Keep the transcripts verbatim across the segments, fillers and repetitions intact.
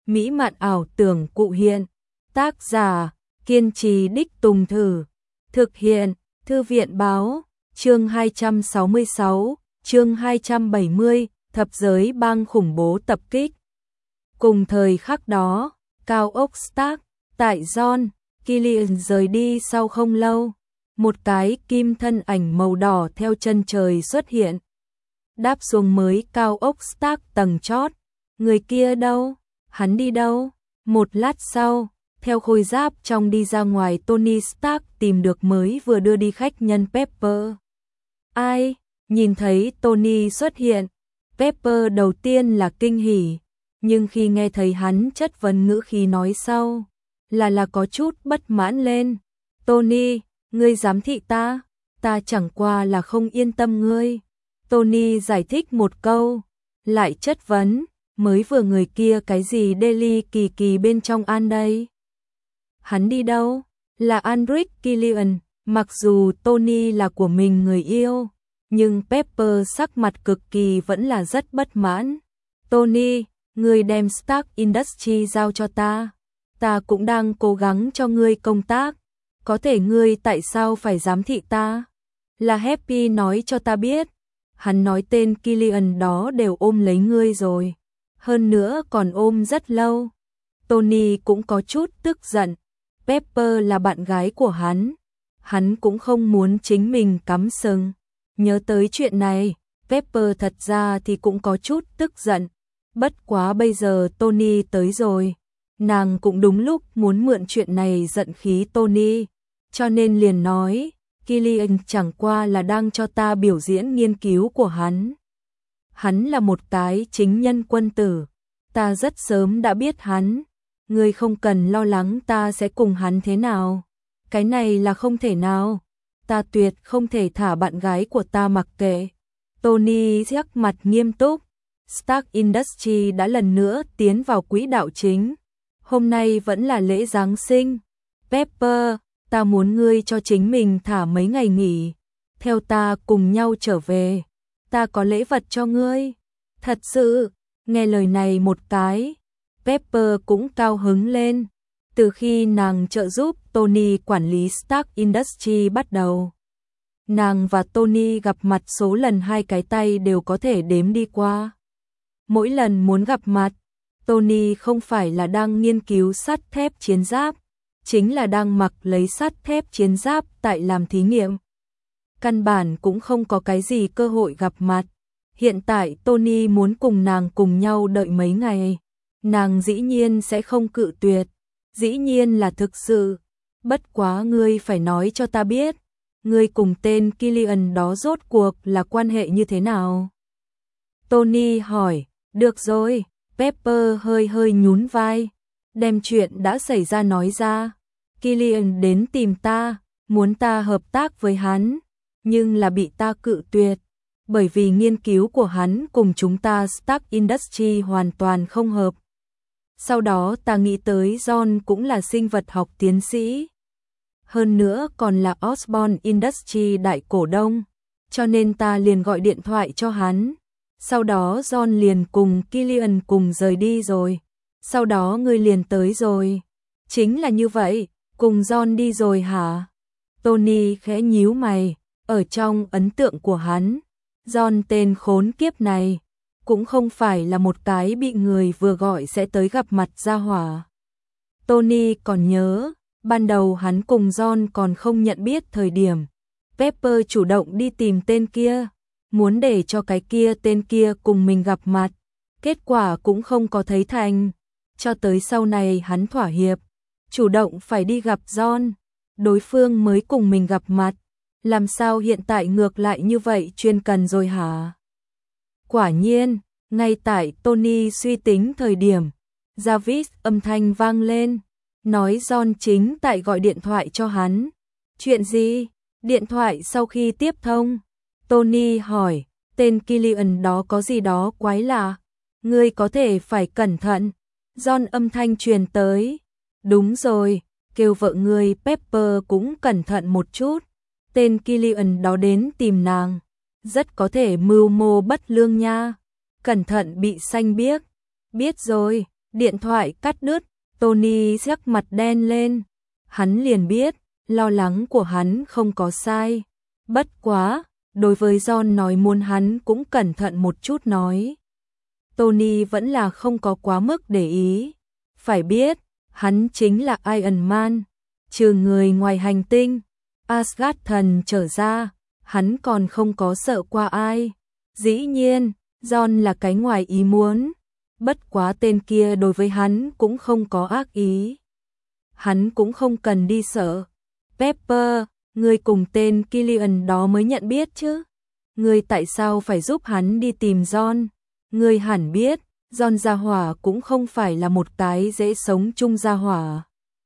mỹ mạn ảo tưởng cụ hiện. Tác giả, kiên trì đích Tùng Thử. Thực hiện, Thư viện Báo. Chương hai trăm sáu mươi sáu, chương hai trăm bảy mươi, thập giới bang khủng bố tập kích. Cùng thời khắc đó, cao ốc Stark, tại John, Killian rời đi sau không lâu. Một cái kim thân ảnh màu đỏ theo chân trời xuất hiện. Đáp xuống mới cao ốc Stark tầng chót. Người kia đâu? Hắn đi đâu? Một lát sau, theo khôi giáp trong đi ra ngoài, Tony Stark tìm được mới vừa đưa đi khách nhân Pepper. Ai? Nhìn thấy Tony xuất hiện, Pepper đầu tiên là kinh hỉ, nhưng khi nghe thấy hắn chất vấn ngữ khí nói sau, là là có chút bất mãn lên. Tony, ngươi giám thị ta, ta chẳng qua là không yên tâm ngươi. Tony giải thích một câu, lại chất vấn, mới vừa người kia cái gì Daily kỳ kỳ bên trong An đây? Hắn đi đâu? Là Andric Killian. Mặc dù Tony là của mình người yêu, nhưng Pepper sắc mặt cực kỳ vẫn là rất bất mãn. Tony, ngươi đem Stark Industries giao cho ta. Ta cũng đang cố gắng cho ngươi công tác. Có thể ngươi tại sao phải giám thị ta? Là Happy nói cho ta biết. Hắn nói tên Killian đó đều ôm lấy ngươi rồi. Hơn nữa còn ôm rất lâu. Tony cũng có chút tức giận. Pepper là bạn gái của hắn. Hắn cũng không muốn chính mình cắm sừng. Nhớ tới chuyện này, Pepper thật ra thì cũng có chút tức giận. Bất quá bây giờ Tony tới rồi. Nàng cũng đúng lúc muốn mượn chuyện này giận khí Tony. Cho nên liền nói, Killian chẳng qua là đang cho ta biểu diễn nghiên cứu của hắn. Hắn là một cái chính nhân quân tử. Ta rất sớm đã biết hắn. Ngươi không cần lo lắng ta sẽ cùng hắn thế nào. Cái này là không thể nào. Ta tuyệt không thể thả bạn gái của ta mặc kệ. Tony sắc mặt nghiêm túc. Stark Industries đã lần nữa tiến vào quỹ đạo chính. Hôm nay vẫn là lễ Giáng sinh. Pepper, ta muốn ngươi cho chính mình thả mấy ngày nghỉ. Theo ta cùng nhau trở về. Ta có lễ vật cho ngươi. Thật sự, nghe lời này một cái, Pepper cũng cao hứng lên. Từ khi nàng trợ giúp Tony quản lý Stark Industries bắt đầu, nàng và Tony gặp mặt số lần hai cái tay đều có thể đếm đi qua. Mỗi lần muốn gặp mặt, Tony không phải là đang nghiên cứu sắt thép chiến giáp, chính là đang mặc lấy sắt thép chiến giáp tại làm thí nghiệm. Căn bản cũng không có cái gì cơ hội gặp mặt. Hiện tại Tony muốn cùng nàng cùng nhau đợi mấy ngày. Nàng dĩ nhiên sẽ không cự tuyệt. Dĩ nhiên là thực sự. Bất quá ngươi phải nói cho ta biết. Ngươi cùng tên Killian đó rốt cuộc là quan hệ như thế nào? Tony hỏi. Được rồi. Pepper hơi hơi nhún vai. Đem chuyện đã xảy ra nói ra. Killian đến tìm ta. Muốn ta hợp tác với hắn. Nhưng là bị ta cự tuyệt. Bởi vì nghiên cứu của hắn cùng chúng ta Stark Industries hoàn toàn không hợp. Sau đó ta nghĩ tới John cũng là sinh vật học tiến sĩ. Hơn nữa còn là Osborn Industries đại cổ đông. Cho nên ta liền gọi điện thoại cho hắn. Sau đó John liền cùng Killian cùng rời đi rồi. Sau đó ngươi liền tới rồi. Chính là như vậy, cùng John đi rồi hả? Tony khẽ nhíu mày. Ở trong ấn tượng của hắn, John tên khốn kiếp này cũng không phải là một cái bị người vừa gọi sẽ tới gặp mặt gia hỏa. Tony còn nhớ, ban đầu hắn cùng John còn không nhận biết thời điểm, Pepper chủ động đi tìm tên kia, muốn để cho cái kia tên kia cùng mình gặp mặt, kết quả cũng không có thấy thành, cho tới sau này hắn thỏa hiệp, chủ động phải đi gặp John, đối phương mới cùng mình gặp mặt. Làm sao hiện tại ngược lại như vậy chuyên cần rồi hả? Quả nhiên, ngay tại Tony suy tính thời điểm, Jarvis âm thanh vang lên, nói John chính tại gọi điện thoại cho hắn. Chuyện gì? Điện thoại sau khi tiếp thông, Tony hỏi, tên Killian đó có gì đó quái lạ? Ngươi có thể phải cẩn thận. John âm thanh truyền tới. Đúng rồi, kêu vợ ngươi Pepper cũng cẩn thận một chút. Tên Killian đó đến tìm nàng, rất có thể mưu mô bất lương nha. Cẩn thận bị xanh biếc. Biết rồi, Điện thoại cắt đứt, Tony sắc mặt đen lên. Hắn liền biết, lo lắng của hắn không có sai. Bất quá, đối với John nói muốn hắn cũng cẩn thận một chút nói. Tony vẫn là không có quá mức để ý. Phải biết, hắn chính là Iron Man. Trừ người ngoài hành tinh, Asgard thần trở ra, hắn còn không có sợ qua ai. Dĩ nhiên, John là cái ngoài ý muốn. Bất quá tên kia đối với hắn cũng không có ác ý. Hắn cũng không cần đi sợ. Pepper, ngươi cùng tên Killian đó mới nhận biết chứ. Ngươi tại sao phải giúp hắn đi tìm John? Ngươi hẳn biết, John gia hỏa cũng không phải là một cái dễ sống chung gia hỏa.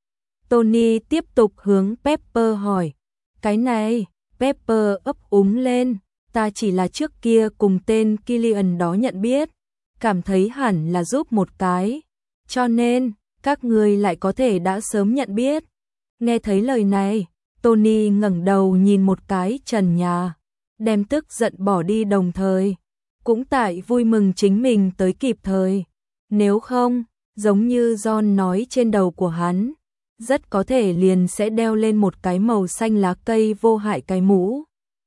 Tony tiếp tục hướng Pepper hỏi. Cái này, Pepper ấp úng lên. Ta chỉ là trước kia cùng tên Killian đó nhận biết. Cảm thấy hẳn là giúp một cái. Cho nên, các ngươi lại có thể đã sớm nhận biết. Nghe thấy lời này, Tony ngẩng đầu nhìn một cái trần nhà. Đem tức giận bỏ đi đồng thời. Cũng tại vui mừng chính mình tới kịp thời. Nếu không, giống như John nói trên đầu của hắn, rất có thể liền sẽ đeo lên một cái màu xanh lá cây vô hại cái mũ.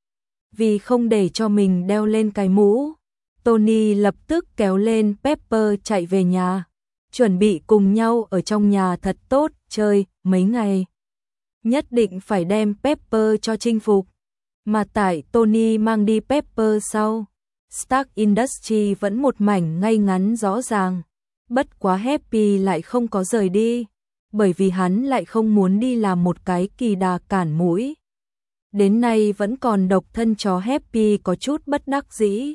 Vì không để cho mình đeo lên cái mũ, Tony lập tức kéo lên Pepper chạy về nhà, chuẩn bị cùng nhau ở trong nhà thật tốt chơi mấy ngày. Nhất định phải đem Pepper cho chinh phục. Mà tại Tony mang đi Pepper sau, Stark Industries vẫn một mảnh ngay ngắn rõ ràng. Bất quá Happy lại không có rời đi, bởi vì hắn lại không muốn đi làm một cái kỳ đà cản mũi. Đến nay vẫn còn độc thân chó Happy có chút bất đắc dĩ.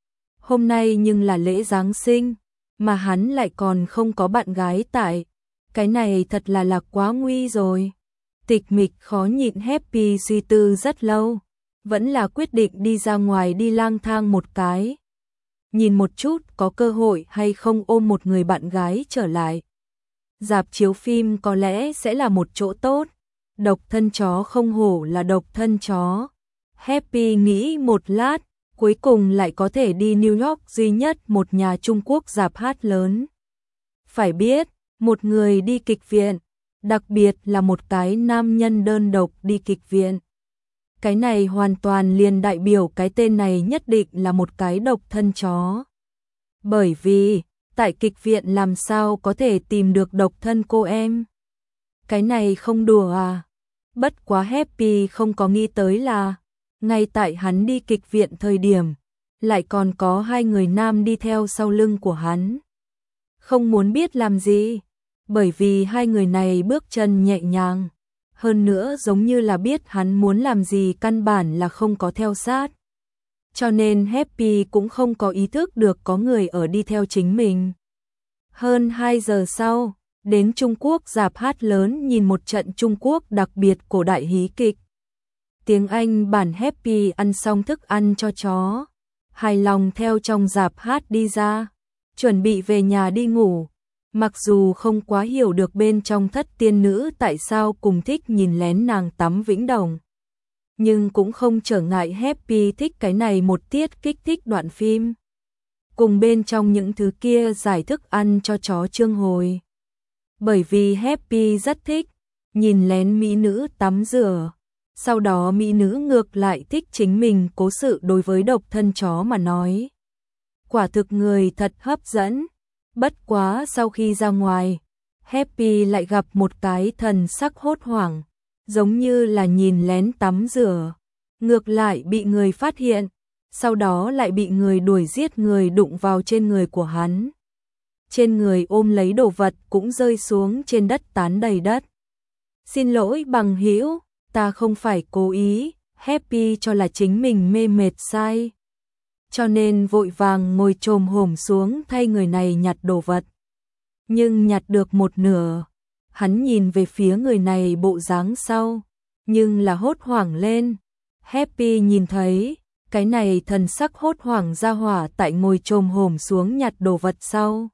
Hôm nay nhưng là lễ Giáng sinh, mà hắn lại còn không có bạn gái tại. Cái này thật là là quá nguy rồi. Tịch mịch khó nhịn Happy suy tư rất lâu, vẫn là quyết định đi ra ngoài đi lang thang một cái. Nhìn một chút có cơ hội hay không ôm một người bạn gái trở lại. Rạp chiếu phim có lẽ sẽ là một chỗ tốt. Độc thân chó không hổ là độc thân chó. Happy nghĩ một lát, cuối cùng lại có thể đi New York duy nhất một nhà Trung Quốc rạp hát lớn. Phải biết, một người đi kịch viện, đặc biệt là một cái nam nhân đơn độc đi kịch viện. Cái này hoàn toàn liền đại biểu cái tên này nhất định là một cái độc thân chó. Bởi vì, tại kịch viện làm sao có thể tìm được độc thân cô em? Cái này không đùa à? Bất quá Happy không có nghĩ tới là, ngay tại hắn đi kịch viện thời điểm, lại còn có hai người nam đi theo sau lưng của hắn. Không muốn biết làm gì, bởi vì hai người này bước chân nhẹ nhàng, hơn nữa giống như là biết hắn muốn làm gì căn bản là không có theo sát. Cho nên Happy cũng không có ý thức được có người ở đi theo chính mình. Hơn hai giờ sau, đến Trung Quốc rạp hát lớn nhìn một trận Trung Quốc đặc biệt cổ đại hí kịch. Tiếng Anh bản Happy ăn xong thức ăn cho chó, hài lòng theo trong rạp hát đi ra, chuẩn bị về nhà đi ngủ. Mặc dù không quá hiểu được bên trong thất tiên nữ tại sao cùng thích nhìn lén nàng tắm Vĩnh Đồng, nhưng cũng không trở ngại Happy thích cái này một tiết kích thích đoạn phim. Cùng bên trong những thứ kia giải thức ăn cho chó Trương Hồi. Bởi vì Happy rất thích nhìn lén mỹ nữ tắm rửa. Sau đó mỹ nữ ngược lại thích chính mình cố sự đối với độc thân chó mà nói. Quả thực người thật hấp dẫn. Bất quá sau khi ra ngoài, Happy lại gặp một cái thần sắc hốt hoảng, giống như là nhìn lén tắm rửa. Ngược lại bị người phát hiện, sau đó lại bị người đuổi giết, người đụng vào trên người của hắn. Trên người ôm lấy đồ vật cũng rơi xuống trên đất tán đầy đất. Xin lỗi bằng hữu, ta không phải cố ý, Happy cho là chính mình mê mệt sai. Cho nên vội vàng ngồi chồm hổm xuống thay người này nhặt đồ vật. Nhưng nhặt được một nửa, hắn nhìn về phía người này bộ dáng sau, nhưng là hốt hoảng lên. Happy nhìn thấy, cái này thần sắc hốt hoảng ra hỏa tại ngồi chồm hổm xuống nhặt đồ vật sau.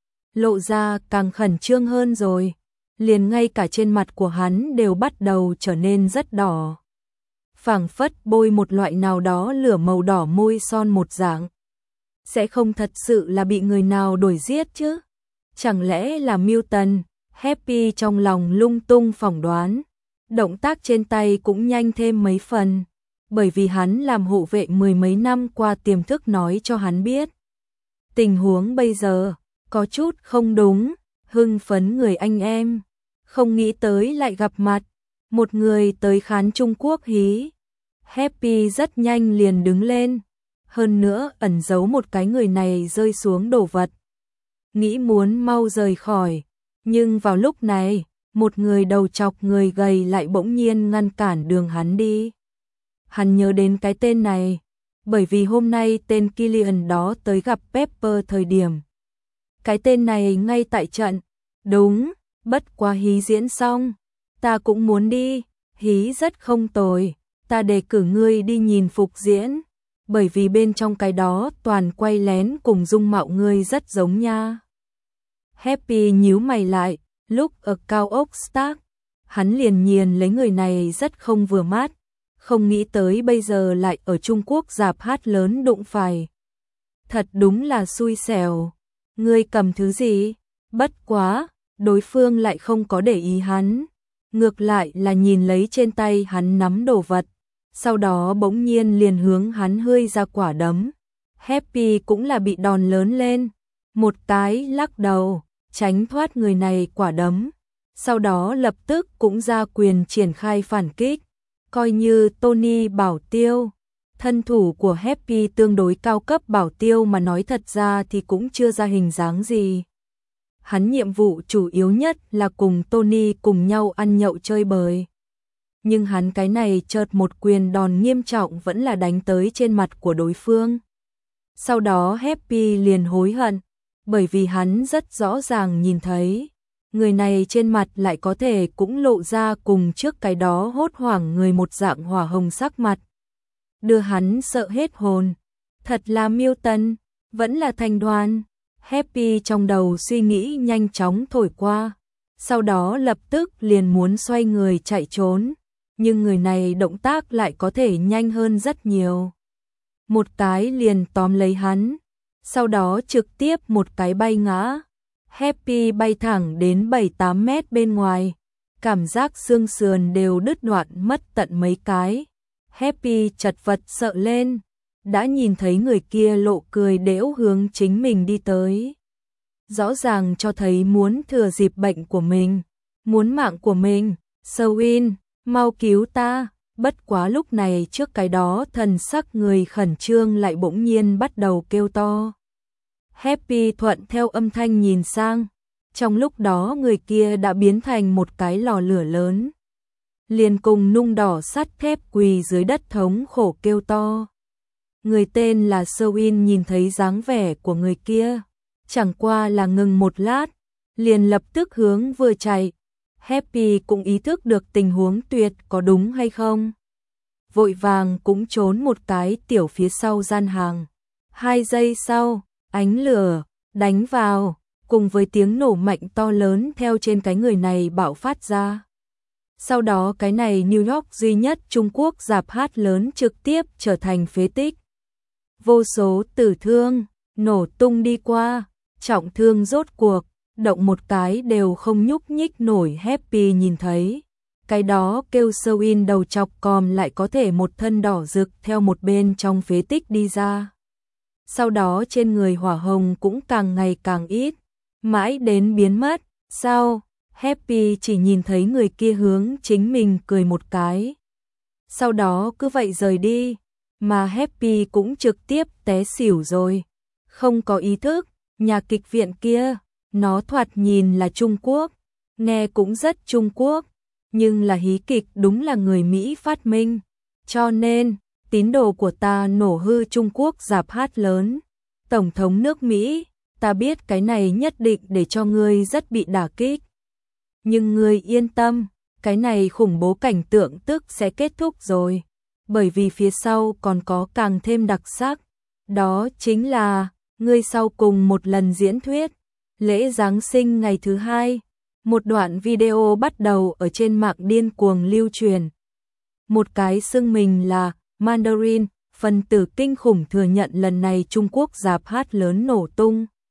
Lộ ra càng khẩn trương hơn rồi, liền ngay cả trên mặt của hắn đều bắt đầu trở nên rất đỏ. Phảng phất bôi một loại nào đó lửa màu đỏ môi son một dạng. Sẽ không thật sự là bị người nào đuổi giết chứ? Chẳng lẽ là Milton? Happy trong lòng lung tung phỏng đoán. Động tác trên tay cũng nhanh thêm mấy phần, bởi vì hắn làm hộ vệ mười mấy năm qua tiềm thức nói cho hắn biết. Tình huống bây giờ có chút không đúng, hưng phấn người anh em, không nghĩ tới lại gặp mặt, một người tới khán Trung Quốc hí. Happy rất nhanh liền đứng lên, hơn nữa ẩn giấu một cái người này rơi xuống đồ vật. Nghĩ muốn mau rời khỏi, nhưng vào lúc này, một người đầu chọc người gầy lại bỗng nhiên ngăn cản đường hắn đi. Hắn nhớ đến cái tên này, bởi vì hôm nay tên Killian đó tới gặp Pepper thời điểm. Cái tên này ngay tại trận, đúng, bất quá hí diễn xong, ta cũng muốn đi, hí rất không tồi, ta đề cử ngươi đi nhìn phục diễn, bởi vì bên trong cái đó toàn quay lén cùng dung mạo ngươi rất giống nha. Happy nhíu mày lại, lúc ở cao ốc Stark, hắn liền nhìn lấy người này rất không vừa mắt, không nghĩ tới bây giờ lại ở Trung Quốc rạp hát lớn đụng phải. Thật đúng là xui xẻo, ngươi cầm thứ gì? Bất quá, đối phương lại không có để ý hắn, ngược lại là nhìn lấy trên tay hắn nắm đồ vật, sau đó bỗng nhiên liền hướng hắn hơi ra quả đấm. Happy cũng là bị đòn lớn lên, một cái lắc đầu, tránh thoát người này quả đấm, sau đó lập tức cũng ra quyền triển khai phản kích, coi như Tony bảo tiêu. Thân thủ của Happy tương đối cao cấp bảo tiêu mà nói thật ra thì cũng chưa ra hình dáng gì. Hắn nhiệm vụ chủ yếu nhất là cùng Tony cùng nhau ăn nhậu chơi bời. Nhưng hắn cái này chợt một quyền đòn nghiêm trọng vẫn là đánh tới trên mặt của đối phương. Sau đó Happy liền hối hận, bởi vì hắn rất rõ ràng nhìn thấy, người này trên mặt lại có thể cũng lộ ra cùng trước cái đó hốt hoảng người một dạng hỏa hồng sắc mặt. Đưa hắn sợ hết hồn, thật là Milton, vẫn là Thành Đoàn. Happy trong đầu suy nghĩ nhanh chóng thổi qua, sau đó lập tức liền muốn xoay người chạy trốn, nhưng người này động tác lại có thể nhanh hơn rất nhiều. Một cái liền tóm lấy hắn, sau đó trực tiếp một cái bay ngã. Happy bay thẳng đến bảy tám mét bên ngoài, cảm giác xương sườn đều đứt đoạn mất tận mấy cái. Happy chật vật sợ lên, đã nhìn thấy người kia lộ cười đễu hướng chính mình đi tới. Rõ ràng cho thấy muốn thừa dịp bệnh của mình, muốn mạng của mình. Sewin, mau cứu ta. Bất quá lúc này trước cái đó thần sắc người khẩn trương lại bỗng nhiên bắt đầu kêu to. Happy thuận theo âm thanh nhìn sang, trong lúc đó người kia đã biến thành một cái lò lửa lớn, liền cùng nung đỏ sắt thép quỳ dưới đất thống khổ kêu to. Người tên là Sewin nhìn thấy dáng vẻ của người kia, chẳng qua là ngừng một lát, liền lập tức hướng vừa chạy. Happy cũng ý thức được tình huống tuyệt có đúng hay không, vội vàng cũng trốn một cái tiểu phía sau gian hàng. Hai giây sau, ánh lửa đánh vào, cùng với tiếng nổ mạnh to lớn theo trên cái người này bạo phát ra. Sau đó cái này New York duy nhất Trung Quốc rạp hát lớn trực tiếp trở thành phế tích. Vô số tử thương, nổ tung đi qua, trọng thương rốt cuộc, động một cái đều không nhúc nhích nổi. Happy nhìn thấy, cái đó kêu Sewin đầu chọc còm lại có thể một thân đỏ rực theo một bên trong phế tích đi ra. Sau đó trên người hỏa hồng cũng càng ngày càng ít, mãi đến biến mất. Sau, Happy chỉ nhìn thấy người kia hướng chính mình cười một cái. Sau đó cứ vậy rời đi, mà Happy cũng trực tiếp té xỉu rồi. Không có ý thức, nhà kịch viện kia, nó thoạt nhìn là Trung Quốc, nghe cũng rất Trung Quốc, nhưng là hí kịch đúng là người Mỹ phát minh. Cho nên, tín đồ của ta nổ hư Trung Quốc rạp hát lớn. Tổng thống nước Mỹ, ta biết cái này nhất định để cho ngươi rất bị đả kích. Nhưng ngươi yên tâm, cái này khủng bố cảnh tượng tức sẽ kết thúc rồi. Bởi vì phía sau còn có càng thêm đặc sắc. Đó chính là, ngươi sau cùng một lần diễn thuyết. Lễ Giáng sinh ngày thứ hai. Một đoạn video bắt đầu ở trên mạng điên cuồng lưu truyền. Một cái xưng mình là Mandarin, phần tử kinh khủng thừa nhận lần này Trung Quốc rạp hát lớn nổ tung.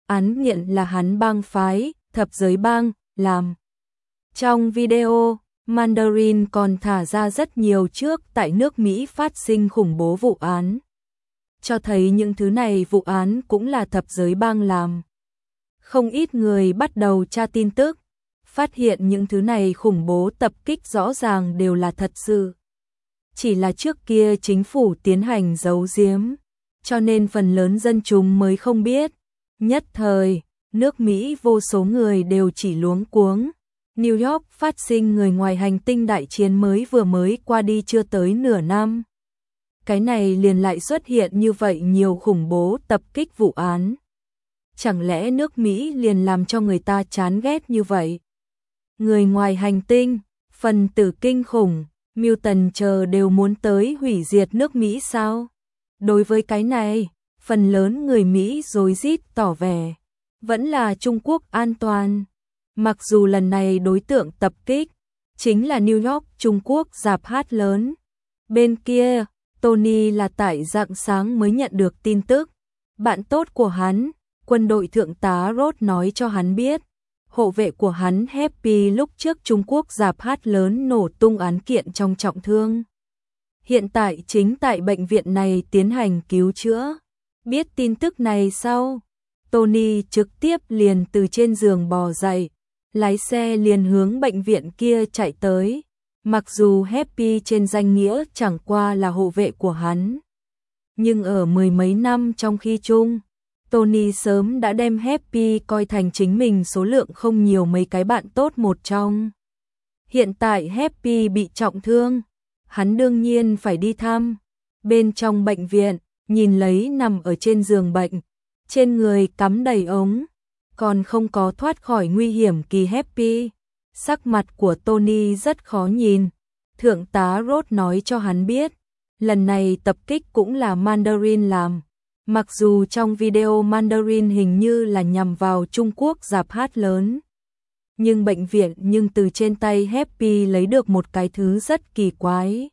án nghiện là hắn bang phái, thập giới bang, làm. Trong video, Mandarin còn thả ra rất nhiều trước tại nước Mỹ phát sinh khủng bố vụ án. Cho thấy những thứ này vụ án cũng là thập giới bang làm. Không ít người bắt đầu tra tin tức, phát hiện những thứ này khủng bố tập kích rõ ràng đều là thật sự. Chỉ là trước kia chính phủ tiến hành giấu giếm, cho nên phần lớn dân chúng mới không biết. Nhất thời, nước Mỹ vô số người đều chỉ luống cuống. New York phát sinh người ngoài hành tinh đại chiến mới vừa mới qua đi chưa tới nửa năm. Cái này liền lại xuất hiện như vậy nhiều khủng bố tập kích vụ án. Chẳng lẽ nước Mỹ liền làm cho người ta chán ghét như vậy? Người ngoài hành tinh, phần tử kinh khủng, Mutant chờ đều muốn tới hủy diệt nước Mỹ sao? Đối với cái này, phần lớn người Mỹ rối rít tỏ vẻ, vẫn là Trung Quốc an toàn. Mặc dù lần này đối tượng tập kích chính là New York, Trung Quốc rạp hát lớn. Bên kia, Tony là tại rạng sáng mới nhận được tin tức. Bạn tốt của hắn, quân đội thượng tá Roth nói cho hắn biết, hộ vệ của hắn Happy lúc trước Trung Quốc rạp hát lớn nổ tung án kiện trong trọng thương. Hiện tại chính tại bệnh viện này tiến hành cứu chữa. Biết tin tức này sau, Tony trực tiếp liền từ trên giường bò dậy, lái xe liền hướng bệnh viện kia chạy tới. Mặc dù Happy trên danh nghĩa chẳng qua là hộ vệ của hắn, nhưng ở mười mấy năm trong khi chung, Tony sớm đã đem Happy coi thành chính mình số lượng không nhiều mấy cái bạn tốt một trong. Hiện tại Happy bị trọng thương, hắn đương nhiên phải đi thăm. Bên trong bệnh viện, nhìn lấy nằm ở trên giường bệnh, trên người cắm đầy ống, còn không có thoát khỏi nguy hiểm kỳ Happy. Sắc mặt của Tony rất khó nhìn. Thượng tá Roth nói cho hắn biết, lần này tập kích cũng là Mandarin làm. Mặc dù trong video Mandarin hình như là nhằm vào Trung Quốc rạp hát lớn, nhưng bệnh viện nhưng từ trên tay Happy lấy được một cái thứ rất kỳ quái.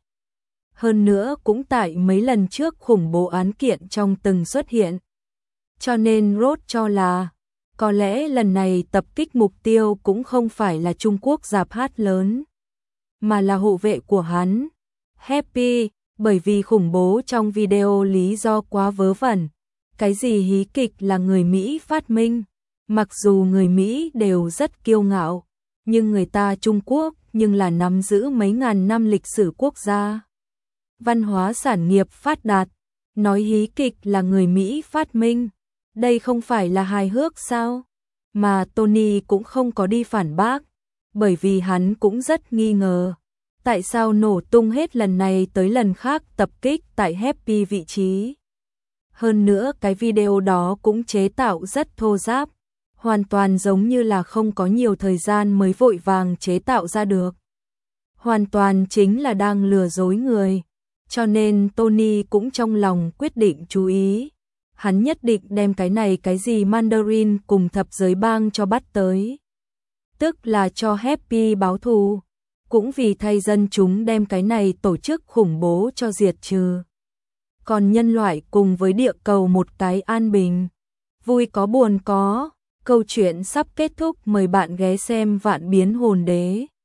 Hơn nữa cũng tại mấy lần trước khủng bố án kiện trong từng xuất hiện. Cho nên Roth cho là, có lẽ lần này tập kích mục tiêu cũng không phải là Trung Quốc rạp hát lớn, mà là hộ vệ của hắn, Happy, bởi vì khủng bố trong video lý do quá vớ vẩn. Cái gì hí kịch là người Mỹ phát minh, mặc dù người Mỹ đều rất kiêu ngạo, nhưng người ta Trung Quốc nhưng là nắm giữ mấy ngàn năm lịch sử quốc gia. Văn hóa sản nghiệp phát đạt, nói hí kịch là người Mỹ phát minh, đây không phải là hài hước sao? Mà Tony cũng không có đi phản bác, bởi vì hắn cũng rất nghi ngờ, tại sao nổ tung hết lần này tới lần khác tập kích tại Happy vị trí. Hơn nữa cái video đó cũng chế tạo rất thô ráp, hoàn toàn giống như là không có nhiều thời gian mới vội vàng chế tạo ra được. Hoàn toàn chính là đang lừa dối người, cho nên Tony cũng trong lòng quyết định chú ý. Hắn nhất định đem cái này cái gì Mandarin cùng thập giới bang cho bắt tới. Tức là cho Happy báo thù, cũng vì thay dân chúng đem cái này tổ chức khủng bố cho diệt trừ. Còn nhân loại cùng với địa cầu một cái an bình. Vui có buồn có, câu chuyện sắp kết thúc, mời bạn ghé xem Vạn Biến Hồn Đế.